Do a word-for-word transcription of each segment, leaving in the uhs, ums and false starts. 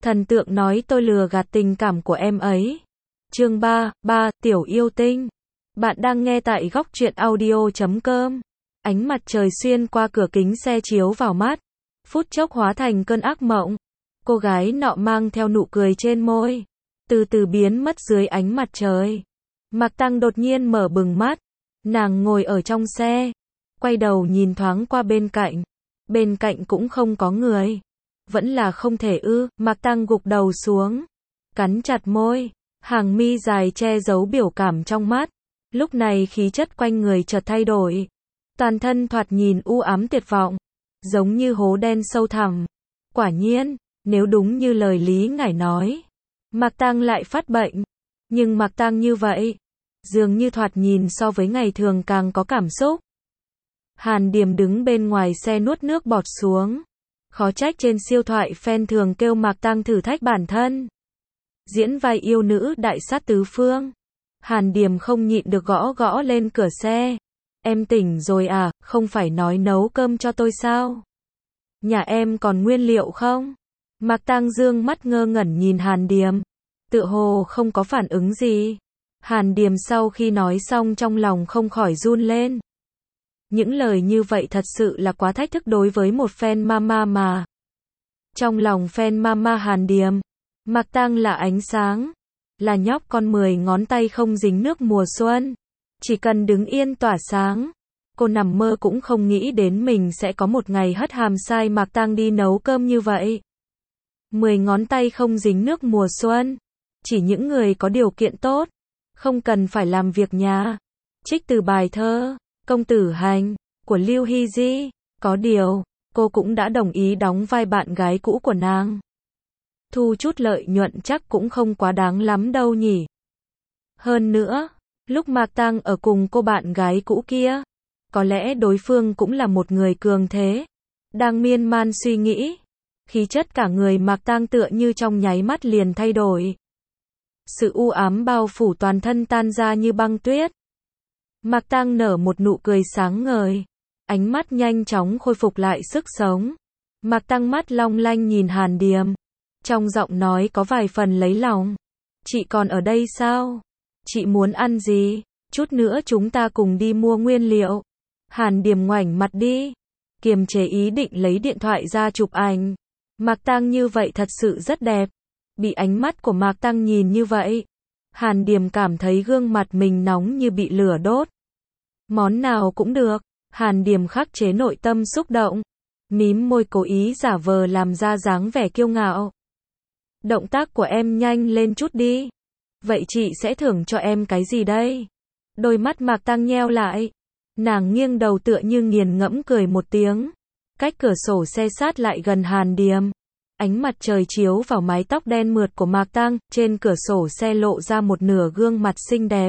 Thần tượng nói tôi lừa gạt tình cảm của em ấy. Chương ba, ba, Tiểu yêu tinh. Bạn đang nghe tại góc truyện audio chấm com. Ánh mặt trời xuyên qua cửa kính xe chiếu vào mắt, phút chốc hóa thành cơn ác mộng. Cô gái nọ mang theo nụ cười trên môi, từ từ biến mất dưới ánh mặt trời. Mạc Tăng đột nhiên mở bừng mắt, nàng ngồi ở trong xe, quay đầu nhìn thoáng qua bên cạnh. Bên cạnh cũng không có người. Vẫn là không thể ư, Mạc Tăng gục đầu xuống, cắn chặt môi, hàng mi dài che giấu biểu cảm trong mắt. Lúc này khí chất quanh người chợt thay đổi, toàn thân thoạt nhìn u ám tuyệt vọng, giống như hố đen sâu thẳm. Quả nhiên, nếu đúng như lời Lý Ngải nói, Mạc Tăng lại phát bệnh. Nhưng Mạc Tăng như vậy, dường như thoạt nhìn so với ngày thường càng có cảm xúc. Hàn Điềm đứng bên ngoài xe nuốt nước bọt xuống. Khó trách trên siêu thoại fan thường kêu Mạc Tăng thử thách bản thân. Diễn vai yêu nữ đại sát tứ phương. Hàn Điềm không nhịn được gõ gõ lên cửa xe. Em tỉnh rồi à, không phải nói nấu cơm cho tôi sao? Nhà em còn nguyên liệu không? Mạc Tăng dương mắt ngơ ngẩn nhìn Hàn Điềm, tựa hồ không có phản ứng gì. Hàn Điềm sau khi nói xong trong lòng không khỏi run lên. Những lời như vậy thật sự là quá thách thức đối với một fan mama mà. Trong lòng fan mama Hàn Điềm, Mạc Tăng là ánh sáng, là nhóc con mười ngón tay không dính nước mùa xuân. Chỉ cần đứng yên tỏa sáng, cô nằm mơ cũng không nghĩ đến mình sẽ có một ngày hất hàm sai Mạc Tăng đi nấu cơm như vậy. Mười ngón tay không dính nước mùa xuân, chỉ những người có điều kiện tốt, không cần phải làm việc nhà. Trích từ bài thơ Công Tử Hành của Lưu Hy Di. Có điều, cô cũng đã đồng ý đóng vai bạn gái cũ của nàng. Thu chút lợi nhuận chắc cũng không quá đáng lắm đâu nhỉ. Hơn nữa, lúc Mạc Tăng ở cùng cô bạn gái cũ kia, có lẽ đối phương cũng là một người cường thế. Đang miên man suy nghĩ, khí chất cả người Mạc Tăng tựa như trong nháy mắt liền thay đổi. Sự u ám bao phủ toàn thân tan ra như băng tuyết. Mạc Tăng nở một nụ cười sáng ngời, ánh mắt nhanh chóng khôi phục lại sức sống. Mạc Tăng mắt long lanh nhìn Hàn Điềm, trong giọng nói có vài phần lấy lòng. Chị còn ở đây sao? Chị muốn ăn gì? Chút nữa chúng ta cùng đi mua nguyên liệu. Hàn Điềm ngoảnh mặt đi, kiềm chế ý định lấy điện thoại ra chụp ảnh. Mạc Tăng như vậy thật sự rất đẹp. Bị ánh mắt của Mạc Tăng nhìn như vậy, Hàn Điềm cảm thấy gương mặt mình nóng như bị lửa đốt. Món nào cũng được. Hàn Điềm khắc chế nội tâm xúc động, mím môi cố ý giả vờ làm ra dáng vẻ kiêu ngạo. Động tác của em nhanh lên chút đi. Vậy chị sẽ thưởng cho em cái gì đây? Đôi mắt Mạc Tăng nheo lại. Nàng nghiêng đầu tựa như nghiền ngẫm cười một tiếng. Cách cửa sổ xe sát lại gần Hàn Điềm. Ánh mặt trời chiếu vào mái tóc đen mượt của Mạc Tăng, trên cửa sổ xe lộ ra một nửa gương mặt xinh đẹp.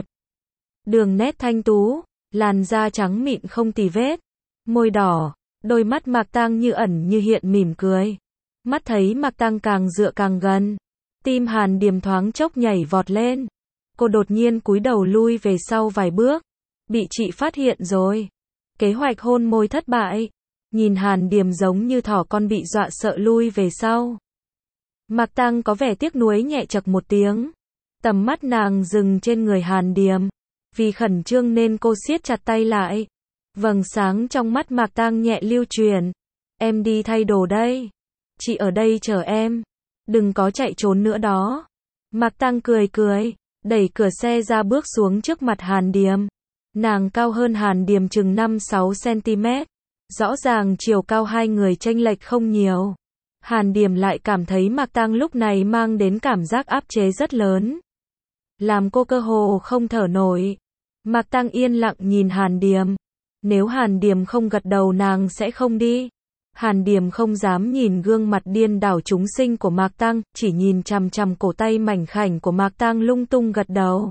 Đường nét thanh tú, làn da trắng mịn không tì vết, môi đỏ, đôi mắt Mạc Tăng như ẩn như hiện mỉm cười. Mắt thấy Mạc Tăng càng dựa càng gần, tim Hàn Điềm thoáng chốc nhảy vọt lên. Cô đột nhiên cúi đầu lui về sau vài bước. Bị chị phát hiện rồi. Kế hoạch hôn môi thất bại. Nhìn Hàn Điềm giống như thỏ con bị dọa sợ lui về sau. Mạc Tăng có vẻ tiếc nuối nhẹ chậc một tiếng. Tầm mắt nàng dừng trên người Hàn Điềm. Vì khẩn trương nên cô siết chặt tay lại. Vầng sáng trong mắt Mạc Tăng nhẹ lưu truyền. Em đi thay đồ đây. Chị ở đây chờ em. Đừng có chạy trốn nữa đó. Mạc Tăng cười cười, đẩy cửa xe ra bước xuống trước mặt Hàn Điềm. Nàng cao hơn Hàn Điềm chừng năm sáu xăng-ti-mét. Rõ ràng chiều cao hai người chênh lệch không nhiều. Hàn Điềm lại cảm thấy Mạc Tăng lúc này mang đến cảm giác áp chế rất lớn, làm cô cơ hồ không thở nổi. Mạc Tăng yên lặng nhìn Hàn Điềm. Nếu Hàn Điềm không gật đầu nàng sẽ không đi. Hàn Điềm không dám nhìn gương mặt điên đảo chúng sinh của Mạc Tăng, chỉ nhìn chằm chằm cổ tay mảnh khảnh của Mạc Tăng lung tung gật đầu.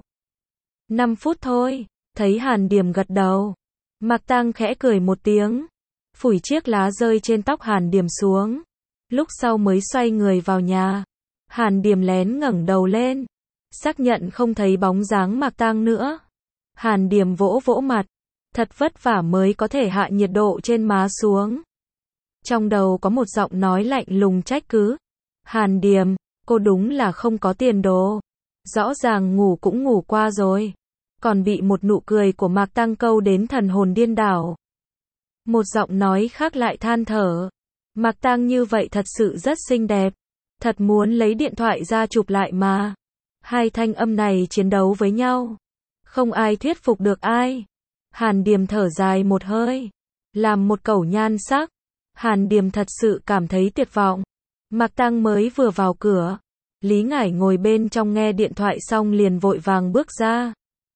Năm phút thôi, thấy Hàn Điềm gật đầu. Mạc Tăng khẽ cười một tiếng, phủi chiếc lá rơi trên tóc Hàn Điềm xuống. Lúc sau mới xoay người vào nhà. Hàn Điềm lén ngẩng đầu lên, xác nhận không thấy bóng dáng Mạc Tăng nữa. Hàn Điềm vỗ vỗ mặt, thật vất vả mới có thể hạ nhiệt độ trên má xuống. Trong đầu có một giọng nói lạnh lùng trách cứ. Hàn Điềm, cô đúng là không có tiền đồ. Rõ ràng ngủ cũng ngủ qua rồi, còn bị một nụ cười của Mạc Tăng câu đến thần hồn điên đảo. Một giọng nói khác lại than thở, Mạc Tăng như vậy thật sự rất xinh đẹp, thật muốn lấy điện thoại ra chụp lại mà. Hai thanh âm này chiến đấu với nhau, không ai thuyết phục được ai. Hàn Điềm thở dài một hơi, làm một cẩu nhan sắc. Hàn Điềm thật sự cảm thấy tuyệt vọng. Mạc Tăng mới vừa vào cửa, Lý Ngải ngồi bên trong nghe điện thoại xong liền vội vàng bước ra.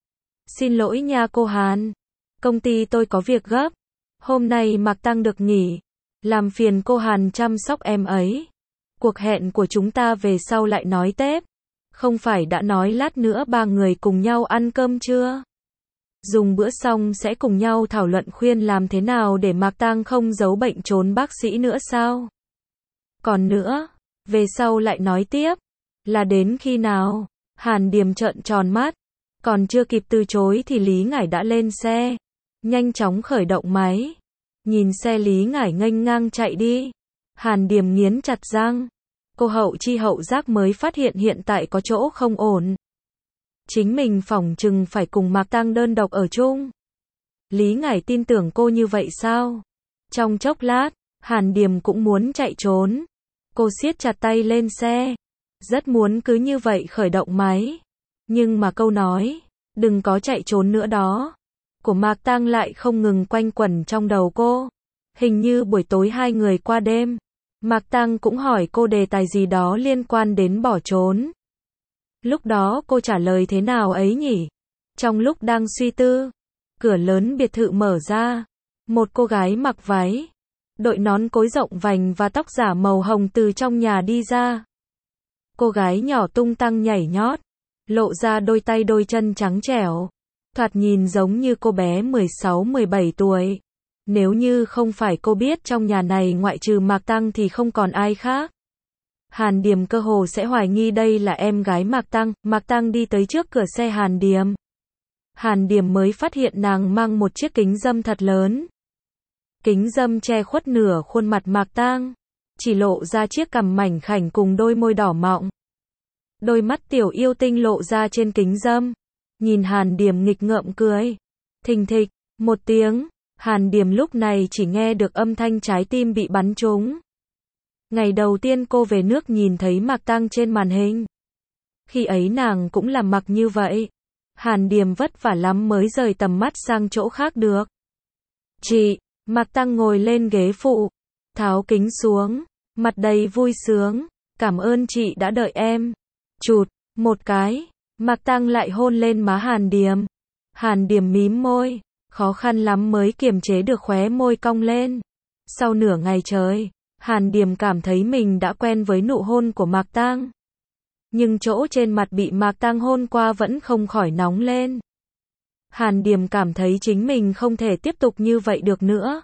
Xin lỗi nha cô Hàn, công ty tôi có việc gấp, hôm nay Mạc Tăng được nghỉ, làm phiền cô Hàn chăm sóc em ấy. Cuộc hẹn của chúng ta về sau lại nói tiếp, không phải đã nói lát nữa ba người cùng nhau ăn cơm chưa? Dùng bữa xong sẽ cùng nhau thảo luận khuyên làm thế nào để Mạc Tăng không giấu bệnh trốn bác sĩ nữa sao? Còn nữa, về sau lại nói tiếp, là đến khi nào? Hàn Điềm trợn tròn mắt, còn chưa kịp từ chối thì Lý Ngải đã lên xe, nhanh chóng khởi động máy. Nhìn xe Lý Ngải nghênh ngang chạy đi, Hàn Điềm nghiến chặt răng, cô hậu chi hậu giác mới phát hiện hiện tại có chỗ không ổn. Chính mình phỏng chừng phải cùng Mạc Tăng đơn độc ở chung. Lý Ngải tin tưởng cô như vậy sao? Trong chốc lát, Hàn Điềm cũng muốn chạy trốn. Cô siết chặt tay lên xe, rất muốn cứ như vậy khởi động máy. Nhưng mà câu nói, đừng có chạy trốn nữa đó, của Mạc Tăng lại không ngừng quanh quẩn trong đầu cô. Hình như buổi tối hai người qua đêm, Mạc Tăng cũng hỏi cô đề tài gì đó liên quan đến bỏ trốn. Lúc đó cô trả lời thế nào ấy nhỉ? Trong lúc đang suy tư, cửa lớn biệt thự mở ra, một cô gái mặc váy, đội nón cối rộng vành và tóc giả màu hồng từ trong nhà đi ra. Cô gái nhỏ tung tăng nhảy nhót, lộ ra đôi tay đôi chân trắng trẻo, thoạt nhìn giống như cô bé mười sáu mười bảy tuổi. Nếu như không phải cô biết trong nhà này ngoại trừ Mạc Tăng thì không còn ai khác, Hàn Điềm cơ hồ sẽ hoài nghi đây là em gái Mạc Tăng. Mạc Tăng đi tới trước cửa xe Hàn Điềm. Hàn Điềm mới phát hiện nàng mang một chiếc kính râm thật lớn. Kính râm che khuất nửa khuôn mặt Mạc Tăng, chỉ lộ ra chiếc cằm mảnh khảnh cùng đôi môi đỏ mọng. Đôi mắt tiểu yêu tinh lộ ra trên kính râm, nhìn Hàn Điềm nghịch ngợm cười. Thình thịch, một tiếng, Hàn Điềm lúc này chỉ nghe được âm thanh trái tim bị bắn trúng. Ngày đầu tiên cô về nước nhìn thấy Mạc Tăng trên màn hình. Khi ấy nàng cũng làm mặc như vậy. Hàn Điềm vất vả lắm mới rời tầm mắt sang chỗ khác được. Chị, Mạc Tăng ngồi lên ghế phụ, tháo kính xuống, mặt đầy vui sướng. Cảm ơn chị đã đợi em. Chụt, một cái, Mạc Tăng lại hôn lên má Hàn Điềm. Hàn Điềm mím môi, khó khăn lắm mới kiềm chế được khóe môi cong lên. Sau nửa ngày trời, Hàn Điềm cảm thấy mình đã quen với nụ hôn của Mạc Tăng. Nhưng chỗ trên mặt bị Mạc Tăng hôn qua vẫn không khỏi nóng lên. Hàn Điềm cảm thấy chính mình không thể tiếp tục như vậy được nữa.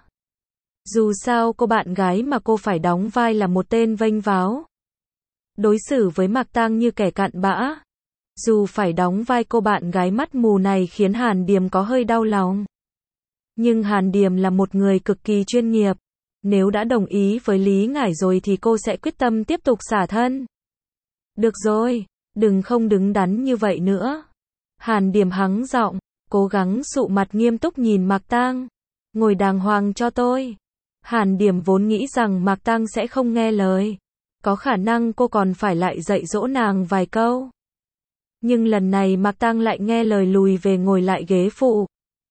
Dù sao cô bạn gái mà cô phải đóng vai là một tên vênh váo, đối xử với Mạc Tăng như kẻ cặn bã. Dù phải đóng vai cô bạn gái mắt mù này khiến Hàn Điềm có hơi đau lòng. Nhưng Hàn Điềm là một người cực kỳ chuyên nghiệp. Nếu đã đồng ý với Lý Ngải rồi thì cô sẽ quyết tâm tiếp tục xả thân. Được rồi, đừng không đứng đắn như vậy nữa. Hàn Điềm hắng giọng, cố gắng sụ mặt nghiêm túc nhìn Mạc Tăng. Ngồi đàng hoàng cho tôi. Hàn Điềm vốn nghĩ rằng Mạc Tăng sẽ không nghe lời. Có khả năng cô còn phải lại dạy dỗ nàng vài câu. Nhưng lần này Mạc Tăng lại nghe lời lùi về ngồi lại ghế phụ.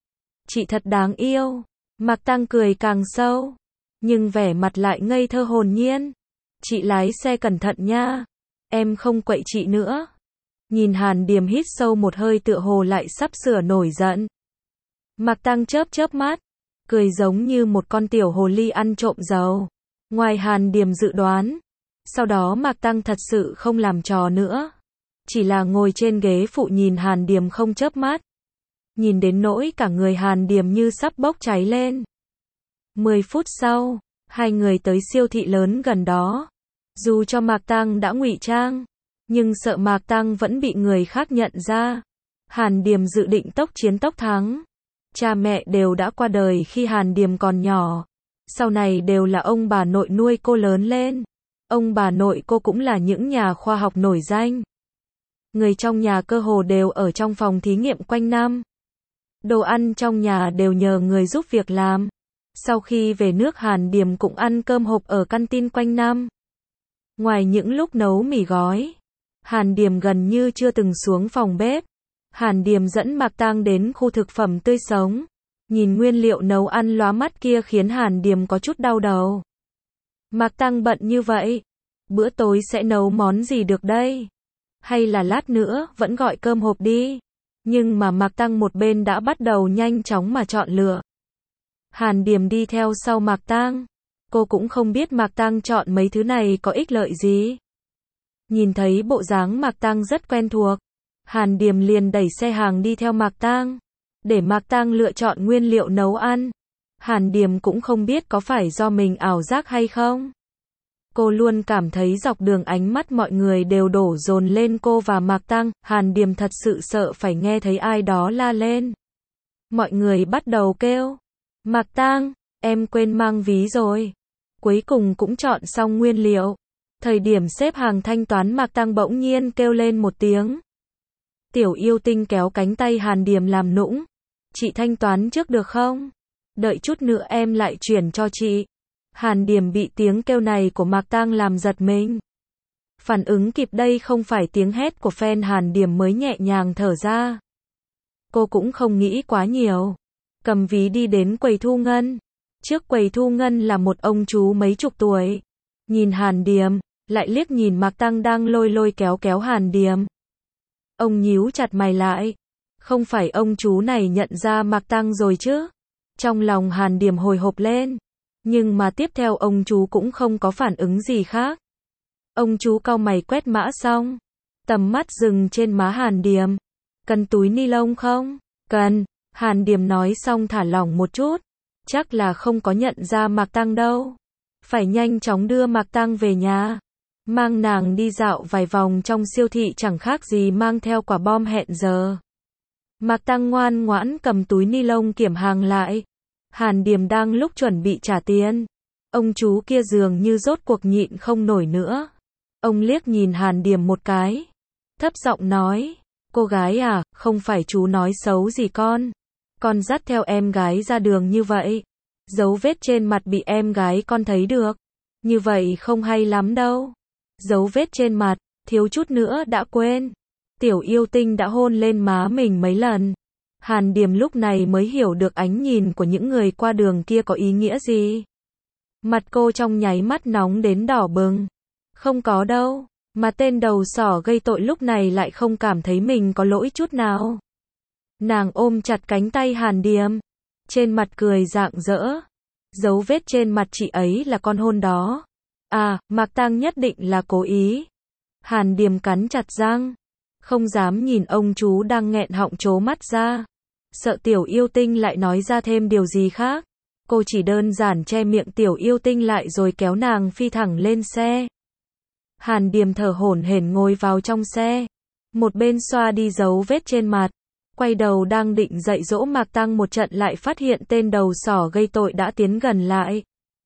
Chị thật đáng yêu. Mạc Tăng cười càng sâu, nhưng vẻ mặt lại ngây thơ hồn nhiên. Chị lái xe cẩn thận nha. Em không quậy chị nữa. Nhìn Hàn Điềm hít sâu một hơi tựa hồ lại sắp sửa nổi giận. Mạc Tăng chớp chớp mắt, cười giống như một con tiểu hồ ly ăn trộm dầu. Ngoài Hàn Điềm dự đoán, sau đó Mạc Tăng thật sự không làm trò nữa. Chỉ là ngồi trên ghế phụ nhìn Hàn Điềm không chớp mắt. Nhìn đến nỗi cả người Hàn Điềm như sắp bốc cháy lên. Mười phút sau, hai người tới siêu thị lớn gần đó. Dù cho Mạc Tăng đã ngụy trang, nhưng sợ Mạc Tăng vẫn bị người khác nhận ra. Hàn Điềm dự định tốc chiến tốc thắng. Cha mẹ đều đã qua đời khi Hàn Điềm còn nhỏ. Sau này đều là ông bà nội nuôi cô lớn lên. Ông bà nội cô cũng là những nhà khoa học nổi danh. Người trong nhà cơ hồ đều ở trong phòng thí nghiệm quanh năm. Đồ ăn trong nhà đều nhờ người giúp việc làm. Sau khi về nước Hàn Điềm cũng ăn cơm hộp ở căn tin quanh năm. Ngoài những lúc nấu mì gói, Hàn Điềm gần như chưa từng xuống phòng bếp. Hàn Điềm dẫn Mạc Tang đến khu thực phẩm tươi sống. Nhìn nguyên liệu nấu ăn lóa mắt kia khiến Hàn Điềm có chút đau đầu. Mạc Tang bận như vậy, bữa tối sẽ nấu món gì được đây? Hay là lát nữa vẫn gọi cơm hộp đi? Nhưng mà Mạc Tang một bên đã bắt đầu nhanh chóng mà chọn lựa. Hàn Điềm đi theo sau Mạc Tang. Cô cũng không biết Mạc Tang chọn mấy thứ này có ích lợi gì. Nhìn thấy bộ dáng Mạc Tang rất quen thuộc, Hàn Điềm liền đẩy xe hàng đi theo Mạc Tang, để Mạc Tang lựa chọn nguyên liệu nấu ăn. Hàn Điềm cũng không biết có phải do mình ảo giác hay không. Cô luôn cảm thấy dọc đường ánh mắt mọi người đều đổ dồn lên cô và Mạc Tang. Hàn Điềm thật sự sợ phải nghe thấy ai đó la lên. Mọi người bắt đầu kêu, Mạc Tang, em quên mang ví rồi. Cuối cùng cũng chọn xong nguyên liệu. Thời điểm xếp hàng thanh toán Mạc Tang bỗng nhiên kêu lên một tiếng. Tiểu Yêu Tinh kéo cánh tay Hàn Điềm làm nũng. Chị thanh toán trước được không? Đợi chút nữa em lại chuyển cho chị. Hàn Điềm bị tiếng kêu này của Mạc Tang làm giật mình. Phản ứng kịp đây không phải tiếng hét của fan Hàn Điềm mới nhẹ nhàng thở ra. Cô cũng không nghĩ quá nhiều. Cầm ví đi đến quầy thu ngân. Trước quầy thu ngân là một ông chú mấy chục tuổi. Nhìn Hàn Điềm, lại liếc nhìn Mạc Tang đang lôi lôi kéo kéo Hàn Điềm. Ông nhíu chặt mày lại. Không phải ông chú này nhận ra Mạc Tang rồi chứ? Trong lòng Hàn Điềm hồi hộp lên. Nhưng mà tiếp theo ông chú cũng không có phản ứng gì khác. Ông chú cau mày quét mã xong. Tầm mắt dừng trên má Hàn Điềm. Cần túi ni lông không? Cần. Hàn Điềm nói xong thả lỏng một chút. Chắc là không có nhận ra Mạc Tang đâu. Phải nhanh chóng đưa Mạc Tang về nhà. Mang nàng đi dạo vài vòng trong siêu thị chẳng khác gì mang theo quả bom hẹn giờ. Mạc Tang ngoan ngoãn cầm túi ni lông kiểm hàng lại. Hàn Điềm đang lúc chuẩn bị trả tiền. Ông chú kia dường như rốt cuộc nhịn không nổi nữa. Ông liếc nhìn Hàn Điềm một cái. Thấp giọng nói, cô gái à, không phải chú nói xấu gì con. Con dắt theo em gái ra đường như vậy. Dấu vết trên mặt bị em gái con thấy được. Như vậy không hay lắm đâu. Dấu vết trên mặt, thiếu chút nữa đã quên. Tiểu Yêu Tinh đã hôn lên má mình mấy lần. Hàn Điềm lúc này mới hiểu được ánh nhìn của những người qua đường kia có ý nghĩa gì. Mặt cô trong nháy mắt nóng đến đỏ bừng. Không có đâu, mà tên đầu sỏ gây tội lúc này lại không cảm thấy mình có lỗi chút nào. Nàng ôm chặt cánh tay Hàn Điềm, trên mặt cười rạng rỡ. Dấu vết trên mặt chị ấy là con hôn đó. À, Mạc Tang nhất định là cố ý. Hàn Điềm cắn chặt răng, không dám nhìn ông chú đang nghẹn họng trố mắt ra. Sợ Tiểu Yêu Tinh lại nói ra thêm điều gì khác. Cô chỉ đơn giản che miệng Tiểu Yêu Tinh lại rồi kéo nàng phi thẳng lên xe. Hàn Điềm thở hổn hển ngồi vào trong xe. Một bên xoa đi dấu vết trên mặt. Quay đầu đang định dạy dỗ Mạc Tang một trận lại phát hiện tên đầu sỏ gây tội đã tiến gần lại.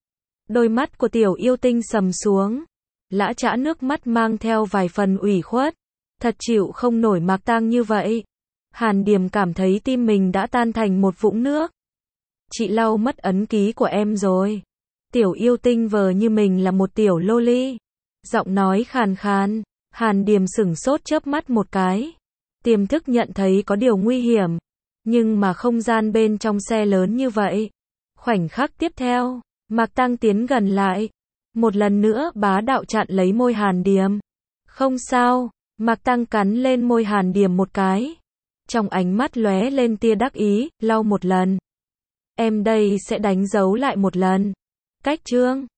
Đôi mắt của Tiểu Yêu Tinh sầm xuống. Lã chã nước mắt mang theo vài phần ủy khuất. Thật chịu không nổi Mạc Tang như vậy. Hàn Điềm cảm thấy tim mình đã tan thành một vũng nước. Chị lau mất ấn ký của em rồi. Tiểu Yêu Tinh vờ như mình là một tiểu loli. Giọng nói khàn khàn. Hàn Điềm sửng sốt chớp mắt một cái. Tiềm thức nhận thấy có điều nguy hiểm. Nhưng mà không gian bên trong xe lớn như vậy. Khoảnh khắc tiếp theo, Mạc Tang tiến gần lại. Một lần nữa bá đạo chặn lấy môi Hàn Điềm. Không sao, Mạc Tang cắn lên môi Hàn Điềm một cái. Trong ánh mắt lóe lên tia đắc ý, lau một lần. Em đây sẽ đánh dấu lại một lần. Cách chương